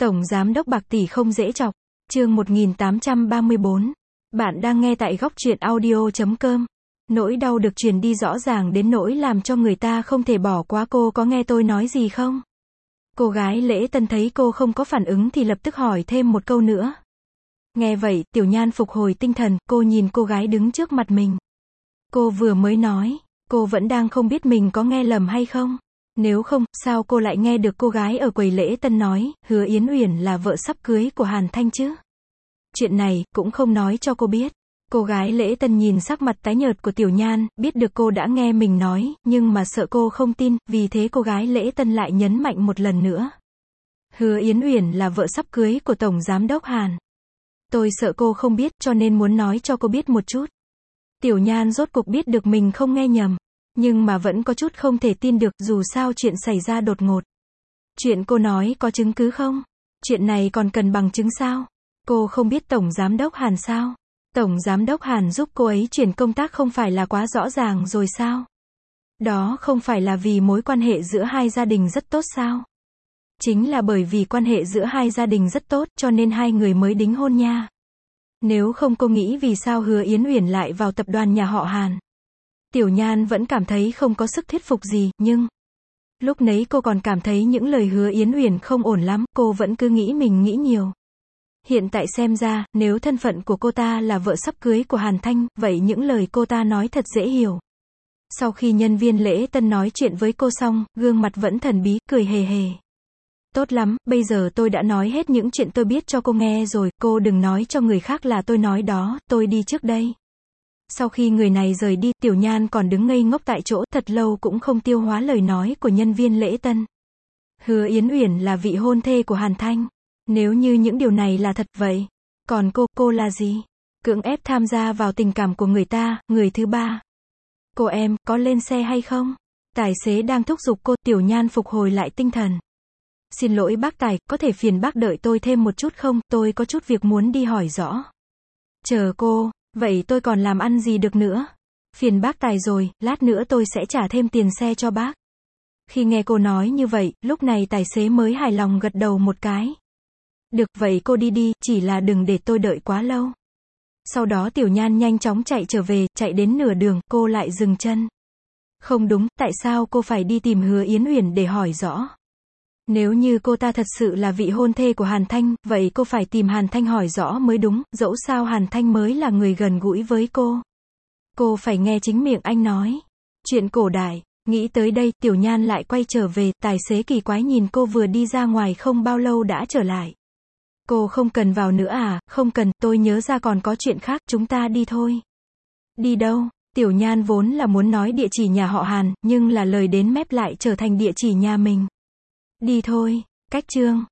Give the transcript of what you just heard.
Tổng giám đốc bạc tỷ không dễ chọc. Chương 1834. Bạn đang nghe tại góc truyện audio.com. Nỗi đau được truyền đi rõ ràng đến nỗi làm cho người ta không thể bỏ qua. Cô có nghe tôi nói gì không? Cô gái lễ tân thấy cô không có phản ứng thì lập tức hỏi thêm một câu nữa. Nghe vậy, Tiểu Nhan phục hồi tinh thần, cô nhìn cô gái đứng trước mặt mình. Cô vừa mới nói, cô vẫn đang không biết mình có nghe lầm hay không. Nếu không, sao cô lại nghe được cô gái ở quầy lễ tân nói, Hứa Yến Uyển là vợ sắp cưới của Hàn Thanh chứ? Chuyện này, cũng không nói cho cô biết. Cô gái lễ tân nhìn sắc mặt tái nhợt của Tiểu Nhan, biết được cô đã nghe mình nói, nhưng mà sợ cô không tin, vì thế cô gái lễ tân lại nhấn mạnh một lần nữa. Hứa Yến Uyển là vợ sắp cưới của Tổng Giám đốc Hàn. Tôi sợ cô không biết, cho nên muốn nói cho cô biết một chút. Tiểu Nhan rốt cuộc biết được mình không nghe nhầm. Nhưng mà vẫn có chút không thể tin được, dù sao chuyện xảy ra đột ngột. Chuyện cô nói có chứng cứ không? Chuyện này còn cần bằng chứng sao? Cô không biết Tổng Giám đốc Hàn sao? Tổng Giám đốc Hàn giúp cô ấy chuyển công tác không phải là quá rõ ràng rồi sao? Đó không phải là vì mối quan hệ giữa hai gia đình rất tốt sao? Chính là bởi vì quan hệ giữa hai gia đình rất tốt, cho nên hai người mới đính hôn nha. Nếu không cô nghĩ vì sao Hứa Yến Uyển lại vào tập đoàn nhà họ Hàn? Tiểu Nhan vẫn cảm thấy không có sức thuyết phục gì, nhưng lúc nấy cô còn cảm thấy những lời Hứa Yến Uyển không ổn lắm, cô vẫn cứ nghĩ mình nghĩ nhiều. Hiện tại xem ra, nếu thân phận của cô ta là vợ sắp cưới của Hàn Thanh, vậy những lời cô ta nói thật dễ hiểu. Sau khi nhân viên lễ tân nói chuyện với cô xong, gương mặt vẫn thần bí, cười hề hề. Tốt lắm, bây giờ tôi đã nói hết những chuyện tôi biết cho cô nghe rồi, cô đừng nói cho người khác là tôi nói đó, tôi đi trước đây. Sau khi người này rời đi, Tiểu Nhan còn đứng ngây ngốc tại chỗ, thật lâu cũng không tiêu hóa lời nói của nhân viên lễ tân. Hứa Yến Uyển là vị hôn thê của Hàn Thanh. Nếu như những điều này là thật vậy, còn cô là gì? Cưỡng ép tham gia vào tình cảm của người ta, người thứ ba. Cô em, có lên xe hay không? Tài xế đang thúc giục cô. Tiểu Nhan phục hồi lại tinh thần. Xin lỗi bác tài, có thể phiền bác đợi tôi thêm một chút không? Tôi có chút việc muốn đi hỏi rõ. Chờ cô. Vậy tôi còn làm ăn gì được nữa? Phiền bác tài rồi, lát nữa tôi sẽ trả thêm tiền xe cho bác. Khi nghe cô nói như vậy, lúc này tài xế mới hài lòng gật đầu một cái. Được, vậy cô đi đi, chỉ là đừng để tôi đợi quá lâu. Sau đó Tiểu Nhan nhanh chóng chạy trở về, chạy đến nửa đường, cô lại dừng chân. Không đúng, tại sao cô phải đi tìm Hứa Yến Uyển để hỏi rõ? Nếu như cô ta thật sự là vị hôn thê của Hàn Thanh, vậy cô phải tìm Hàn Thanh hỏi rõ mới đúng, dẫu sao Hàn Thanh mới là người gần gũi với cô. Cô phải nghe chính miệng anh nói. Chuyện cổ đại. Nghĩ tới đây, Tiểu Nhan lại quay trở về, tài xế kỳ quái nhìn cô vừa đi ra ngoài không bao lâu đã trở lại. Cô không cần vào nữa à? Không cần, tôi nhớ ra còn có chuyện khác, chúng ta đi thôi. Đi đâu? Tiểu Nhan vốn là muốn nói địa chỉ nhà họ Hàn, nhưng là lời đến mép lại trở thành địa chỉ nhà mình. Đi thôi. Cách chương